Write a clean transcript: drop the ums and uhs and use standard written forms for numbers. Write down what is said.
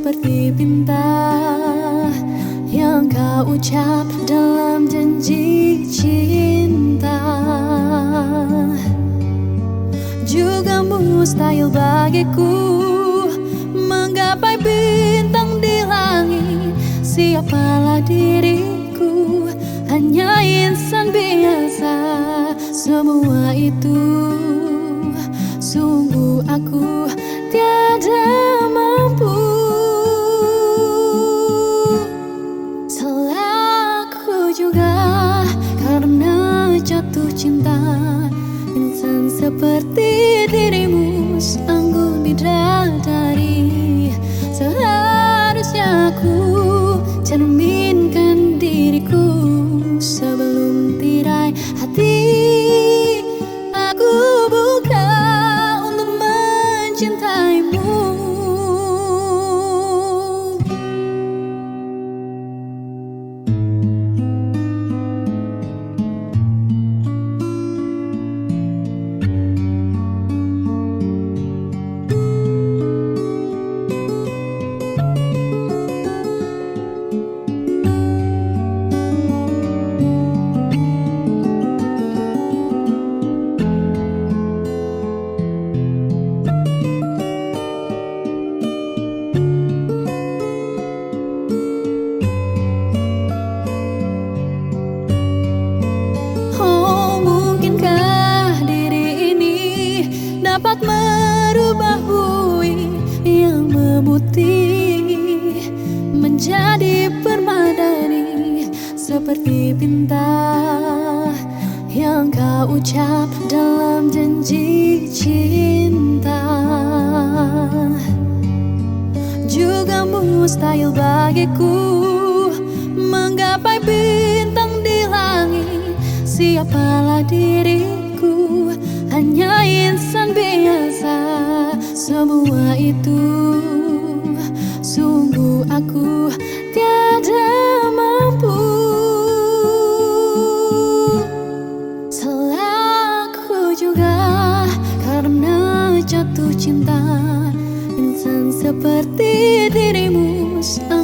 seperti pinta yang kau ucap dalam janji cinta. Juga mustahil bagiku menggapai bintang di langit. Siapalah diriku, hanya insan biasa. Semua itu sungguh aku tiada mampu. Salahku juga karena jatuh cinta. Insan seperti dirimu sanggup bidadari. Seharusnya aku cerminkan diriku sebelum tirai hati aku buka untuk mencintaimu. Dapat merubah bui yang memutih menjadi permadani, seperti pinta yang kau ucap dalam janji cinta. Juga mustahil bagiku menggapai bintang di langit. Siapalah diriku, hanya insan biasa. Semua itu sungguh aku tiada mampu. Salahku juga karena jatuh cinta. Insan seperti dirimu